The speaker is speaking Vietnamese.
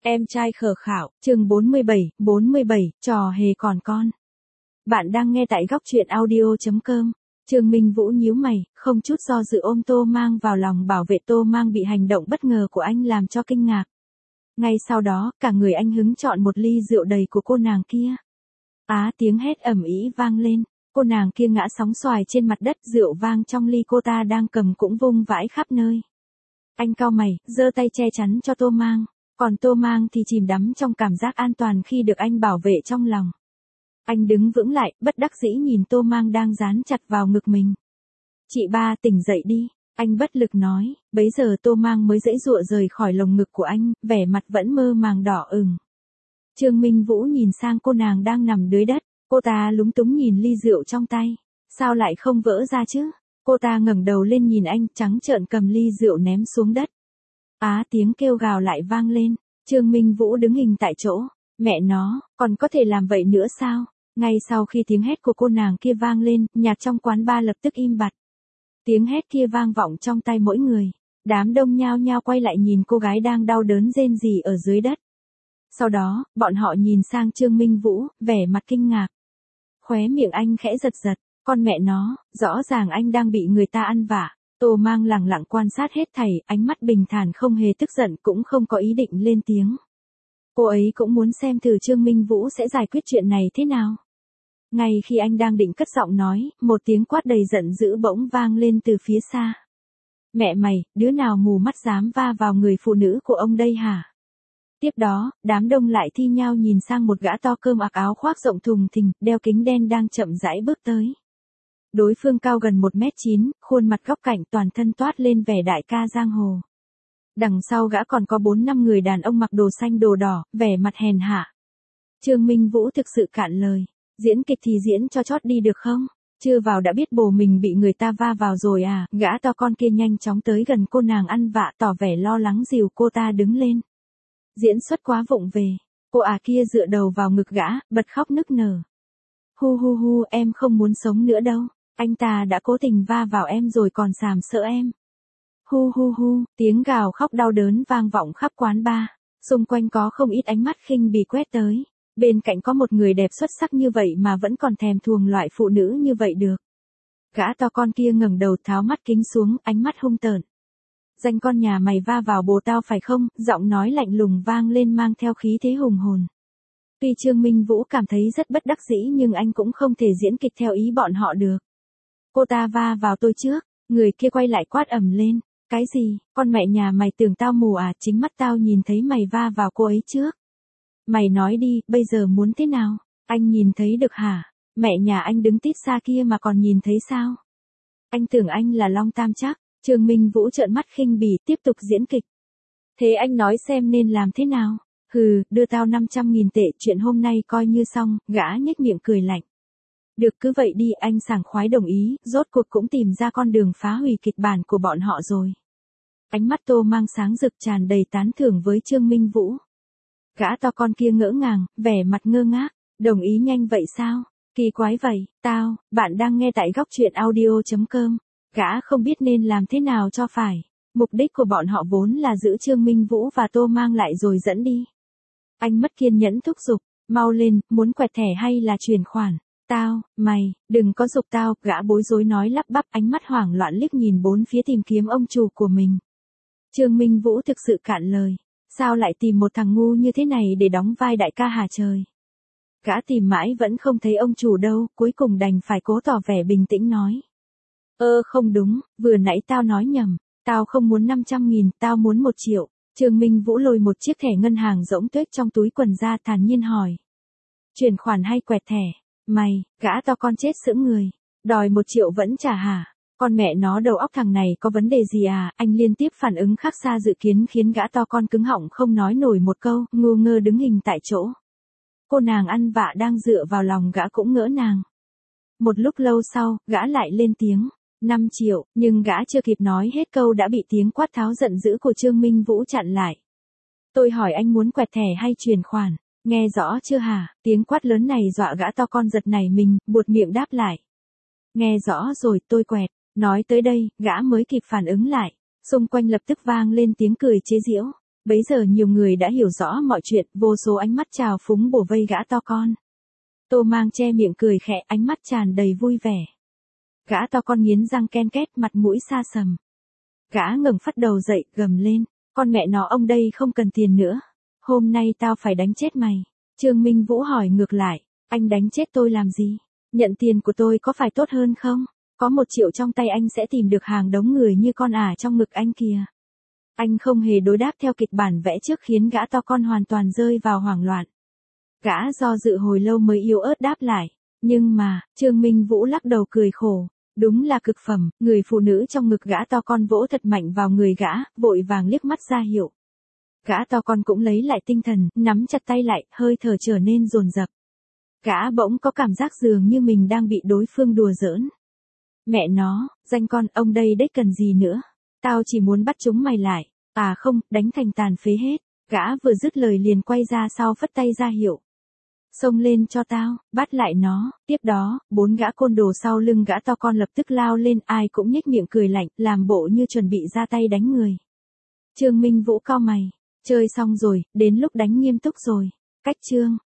Em trai khờ khảo, chương 47, trò hề còn con. Bạn đang nghe tại góc truyện audio.com. Trương Minh Vũ nhíu mày, không chút do dự ôm Tô Mang vào lòng, bảo vệ Tô Mang bị hành động bất ngờ của anh làm cho kinh ngạc. Ngay sau đó, cả người anh hứng chọn một ly rượu đầy của cô nàng kia. Tiếng hét ầm ĩ vang lên, cô nàng kia ngã sóng xoài trên mặt đất, rượu vang trong ly cô ta đang cầm cũng vung vãi khắp nơi. Anh cau mày, giơ tay che chắn cho Tô Mang. Còn Tô Mang thì chìm đắm trong cảm giác an toàn khi được anh bảo vệ trong lòng. Anh đứng vững lại, bất đắc dĩ nhìn Tô Mang đang dán chặt vào ngực mình. Chị ba, tỉnh dậy đi, anh bất lực nói. Bấy giờ Tô Mang mới giãy giụa rời khỏi lồng ngực của anh, vẻ mặt vẫn mơ màng đỏ ửng. Trương Minh Vũ nhìn sang cô nàng đang nằm dưới đất, cô ta lúng túng nhìn ly rượu trong tay. Sao lại không vỡ ra chứ? Cô ta ngẩng đầu lên nhìn anh, trắng trợn cầm ly rượu ném xuống đất. Tiếng kêu gào lại vang lên, Trương Minh Vũ đứng hình tại chỗ, mẹ nó, còn có thể làm vậy nữa sao? Ngay sau khi tiếng hét của cô nàng kia vang lên, nhạc trong quán bar lập tức im bặt. Tiếng hét kia vang vọng trong tai mỗi người, đám đông nhao nhao quay lại nhìn cô gái đang đau đớn rên rỉ ở dưới đất. Sau đó, bọn họ nhìn sang Trương Minh Vũ, vẻ mặt kinh ngạc. Khóe miệng anh khẽ giật giật, con mẹ nó, rõ ràng anh đang bị người ta ăn vạ. Tô Mang lẳng lặng quan sát hết thảy, ánh mắt bình thản, không hề tức giận, cũng không có ý định lên tiếng. Cô ấy cũng muốn xem thử Trương Minh Vũ sẽ giải quyết chuyện này thế nào. Ngay khi anh đang định cất giọng nói, một tiếng quát đầy giận dữ bỗng vang lên từ phía xa. Mẹ mày, đứa nào mù mắt dám va vào người phụ nữ của ông đây hả? Tiếp đó, đám đông lại thi nhau nhìn sang một gã to cơm ặc, áo khoác rộng thùng thình, đeo kính đen đang chậm rãi bước tới. Đối phương cao gần 1m9, khuôn mặt góc cạnh, toàn thân toát lên vẻ đại ca giang hồ. Đằng sau gã còn có 4-5 người đàn ông mặc đồ xanh đồ đỏ, vẻ mặt hèn hạ. Trương Minh Vũ thực sự cạn lời, diễn kịch thì diễn cho chót đi được không? Chưa vào đã biết bồ mình bị người ta va vào rồi à? Gã to con kia nhanh chóng tới gần cô nàng ăn vạ, tỏ vẻ lo lắng dìu cô ta đứng lên. Diễn xuất quá vụng về, cô kia dựa đầu vào ngực gã, bật khóc nức nở. Hu, em không muốn sống nữa đâu. Anh ta đã cố tình va vào em rồi còn sàm sỡ em. Hu, tiếng gào khóc đau đớn vang vọng khắp quán bar. Xung quanh có không ít ánh mắt khinh bỉ quét tới. Bên cạnh có một người đẹp xuất sắc như vậy mà vẫn còn thèm thuồng loại phụ nữ như vậy được. Gã to con kia ngẩng đầu tháo mắt kính xuống, ánh mắt hung tợn. Danh con nhà mày va vào bồ tao phải không? Giọng nói lạnh lùng vang lên mang theo khí thế hùng hồn. Tuy Trương Minh Vũ cảm thấy rất bất đắc dĩ nhưng anh cũng không thể diễn kịch theo ý bọn họ được. Cô ta va vào tôi trước, người kia quay lại quát ầm lên. Cái gì, con mẹ nhà mày tưởng tao mù à? Chính mắt tao nhìn thấy mày va vào cô ấy trước. Mày nói đi, bây giờ muốn thế nào? Anh nhìn thấy được hả? Mẹ nhà anh đứng tít xa kia mà còn nhìn thấy sao? Anh tưởng anh là Long Tam chắc. Trương Minh Vũ trợn mắt khinh bỉ, tiếp tục diễn kịch. Thế anh nói xem nên làm thế nào? Hừ, đưa tao 500.000 tệ, chuyện hôm nay coi như xong. Gã nhếch miệng cười lạnh. Được, cứ vậy đi, anh sảng khoái đồng ý, rốt cuộc cũng tìm ra con đường phá hủy kịch bản của bọn họ rồi. Ánh mắt Tô Mang sáng rực, tràn đầy tán thưởng với Trương Minh Vũ. Gã to con kia ngỡ ngàng, vẻ mặt ngơ ngác, đồng ý nhanh vậy sao? Kỳ quái vậy, bạn đang nghe tại góc truyện audio.com. Gã không biết nên làm thế nào cho phải. Mục đích của bọn họ vốn là giữ Trương Minh Vũ và Tô Mang lại rồi dẫn đi. Anh mất kiên nhẫn thúc giục, mau lên, muốn quẹt thẻ hay là chuyển khoản? Mày, đừng có giục tao, gã bối rối nói lắp bắp, ánh mắt hoảng loạn liếc nhìn bốn phía tìm kiếm ông chủ của mình. Trương Minh Vũ thực sự cạn lời, sao lại tìm một thằng ngu như thế này để đóng vai đại ca hả trời? Gã tìm mãi vẫn không thấy ông chủ đâu, cuối cùng đành phải cố tỏ vẻ bình tĩnh nói. Không đúng, vừa nãy tao nói nhầm, tao không muốn 500.000, tao muốn 1 triệu. Trương Minh Vũ lôi một chiếc thẻ ngân hàng rỗng tuếch trong túi quần ra, thản nhiên hỏi. Chuyển khoản hay quẹt thẻ? Mày, gã to con chết sững người. Đòi 1 triệu vẫn trả hả? Con mẹ nó, đầu óc thằng này có vấn đề gì à? Anh liên tiếp phản ứng khác xa dự kiến khiến gã to con cứng họng không nói nổi một câu, ngu ngơ đứng hình tại chỗ. Cô nàng ăn vạ đang dựa vào lòng gã cũng ngỡ ngàng. Một lúc lâu sau, gã lại lên tiếng. 5 triệu, nhưng gã chưa kịp nói hết câu đã bị tiếng quát tháo giận dữ của Trương Minh Vũ chặn lại. Tôi hỏi anh muốn quẹt thẻ hay chuyển khoản? Nghe rõ chưa hả? Tiếng quát lớn này dọa gã to con giật nảy mình, buột miệng đáp lại. Nghe rõ rồi, tôi quẹt. Nói tới đây, gã mới kịp phản ứng lại. Xung quanh lập tức vang lên tiếng cười chế giễu. Bấy giờ nhiều người đã hiểu rõ mọi chuyện, vô số ánh mắt trào phúng bủa vây gã to con. Tô Mang che miệng cười khẽ, ánh mắt tràn đầy vui vẻ. Gã to con nghiến răng ken két, mặt mũi xa sầm. Gã ngẩng phát đầu dậy, gầm lên, con mẹ nó ông đây không cần tiền nữa. Hôm nay tao phải đánh chết mày. Trương Minh Vũ hỏi ngược lại, anh đánh chết tôi làm gì? Nhận tiền của tôi có phải tốt hơn không? Có 1 triệu trong tay anh sẽ tìm được hàng đống người như con ả trong ngực anh kìa. Anh không hề đối đáp theo kịch bản vẽ trước khiến gã to con hoàn toàn rơi vào hoảng loạn. Gã do dự hồi lâu mới yếu ớt đáp lại. Nhưng mà, Trương Minh Vũ lắc đầu cười khổ. Đúng là cực phẩm, người phụ nữ trong ngực gã to con vỗ thật mạnh vào người gã, vội vàng liếc mắt ra hiệu. Gã to con cũng lấy lại tinh thần, nắm chặt tay lại, hơi thở trở nên dồn dập. Gã bỗng có cảm giác dường như mình đang bị đối phương đùa giỡn. Mẹ nó, danh con, ông đây đếch cần gì nữa. Tao chỉ muốn bắt chúng mày lại. À không, đánh thành tàn phế hết. Gã vừa dứt lời liền quay ra sau phất tay ra hiệu. Xông lên cho tao, bắt lại nó. Tiếp đó, 4 gã côn đồ sau lưng gã to con lập tức lao lên, ai cũng nhếch miệng cười lạnh, làm bộ như chuẩn bị ra tay đánh người. Trương Minh Vũ cau mày. Chơi xong rồi, đến lúc đánh nghiêm túc rồi. Cách chương.